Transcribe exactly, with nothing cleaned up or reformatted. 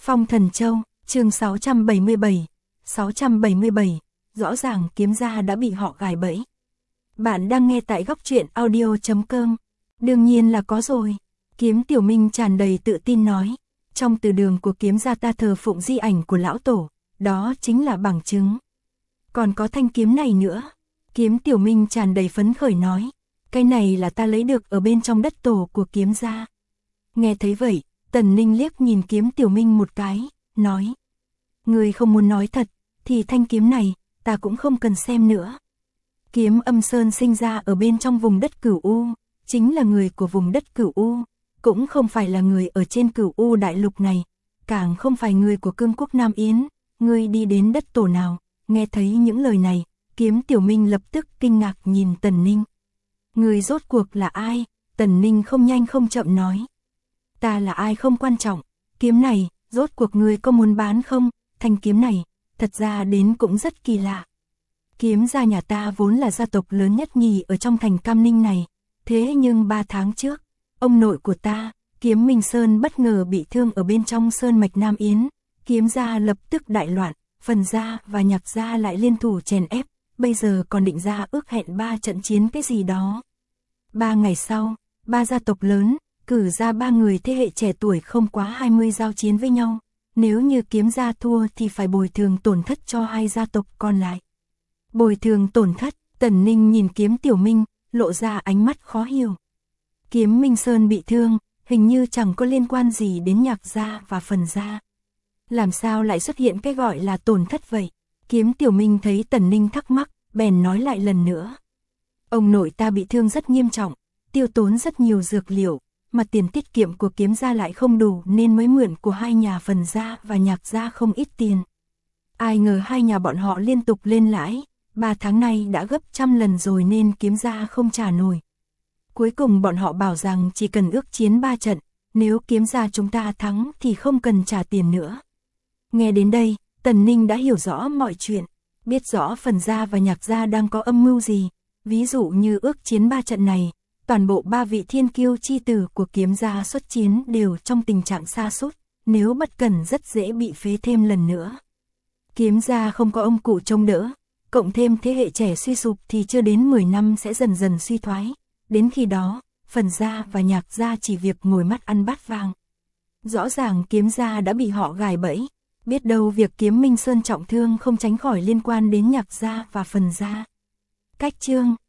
Phong Thần Châu, chương sáu trăm bảy mươi bảy, sáu trăm bảy mươi bảy, rõ ràng kiếm gia đã bị họ gài bẫy. Bạn đang nghe tại góc truyện audio chấm com. Đương nhiên là có rồi. Kiếm Tiểu Minh tràn đầy tự tin nói. Trong từ đường của kiếm gia ta thờ phụng di ảnh của lão tổ, đó chính là bằng chứng. Còn có thanh kiếm này nữa. Kiếm Tiểu Minh tràn đầy phấn khởi nói. Cái này là ta lấy được ở bên trong đất tổ của kiếm gia. Nghe thấy vậy, Tần Ninh liếc nhìn kiếm Tiểu Minh một cái, nói. Người không muốn nói thật, thì thanh kiếm này, ta cũng không cần xem nữa. Kiếm Âm Sơn sinh ra ở bên trong vùng đất Cửu U, chính là người của vùng đất Cửu U, cũng không phải là người ở trên Cửu U đại lục này, càng không phải người của cương quốc Nam Yến. Ngươi đi đến đất tổ nào? Nghe thấy những lời này, kiếm Tiểu Minh lập tức kinh ngạc nhìn Tần Ninh. Người rốt cuộc là ai? Tần Ninh không nhanh không chậm nói. Ta là ai không quan trọng, kiếm này, rốt cuộc ngươi có muốn bán không? Thanh kiếm này, thật ra đến cũng rất kỳ lạ. Kiếm gia nhà ta vốn là gia tộc lớn nhất nhì ở trong thành Cam Ninh này, thế nhưng ba tháng trước, ông nội của ta, Kiếm Minh Sơn bất ngờ bị thương ở bên trong sơn mạch Nam Yến, kiếm gia lập tức đại loạn, Phần gia và Nhạc gia lại liên thủ chèn ép, bây giờ còn định ra ước hẹn ba trận chiến cái gì đó. Ba ngày sau, ba gia tộc lớn, cử ra ba người thế hệ trẻ tuổi không quá hai mươi giao chiến với nhau, nếu như kiếm gia thua thì phải bồi thường tổn thất cho hai gia tộc còn lại. Bồi thường tổn thất, Tần Ninh nhìn kiếm Tiểu Minh, lộ ra ánh mắt khó hiểu. Kiếm Minh Sơn bị thương, hình như chẳng có liên quan gì đến Nhạc gia và Phần gia. Làm sao lại xuất hiện cái gọi là tổn thất vậy? Kiếm Tiểu Minh thấy Tần Ninh thắc mắc, bèn nói lại lần nữa. Ông nội ta bị thương rất nghiêm trọng, tiêu tốn rất nhiều dược liệu, mà tiền tiết kiệm của kiếm gia lại không đủ nên mới mượn của hai nhà Phần gia và Nhạc gia không ít tiền. Ai ngờ hai nhà bọn họ liên tục lên lãi, ba tháng nay đã gấp trăm lần rồi nên kiếm gia không trả nổi. Cuối cùng bọn họ bảo rằng chỉ cần ước chiến ba trận, nếu kiếm gia chúng ta thắng thì không cần trả tiền nữa. Nghe đến đây, Tần Ninh đã hiểu rõ mọi chuyện, biết rõ Phần gia và Nhạc gia đang có âm mưu gì, ví dụ như ước chiến ba trận này. Toàn bộ ba vị thiên kiêu chi tử của kiếm gia xuất chiến đều trong tình trạng sa sút, nếu bất cẩn rất dễ bị phế thêm lần nữa. Kiếm gia không có ông cụ trông đỡ, cộng thêm thế hệ trẻ suy sụp thì chưa đến mười năm sẽ dần dần suy thoái. Đến khi đó, Phần gia và Nhạc gia chỉ việc ngồi mắt ăn bát vàng. Rõ ràng kiếm gia đã bị họ gài bẫy, biết đâu việc Kiếm Minh Sơn trọng thương không tránh khỏi liên quan đến Nhạc gia và Phần gia. Cách chương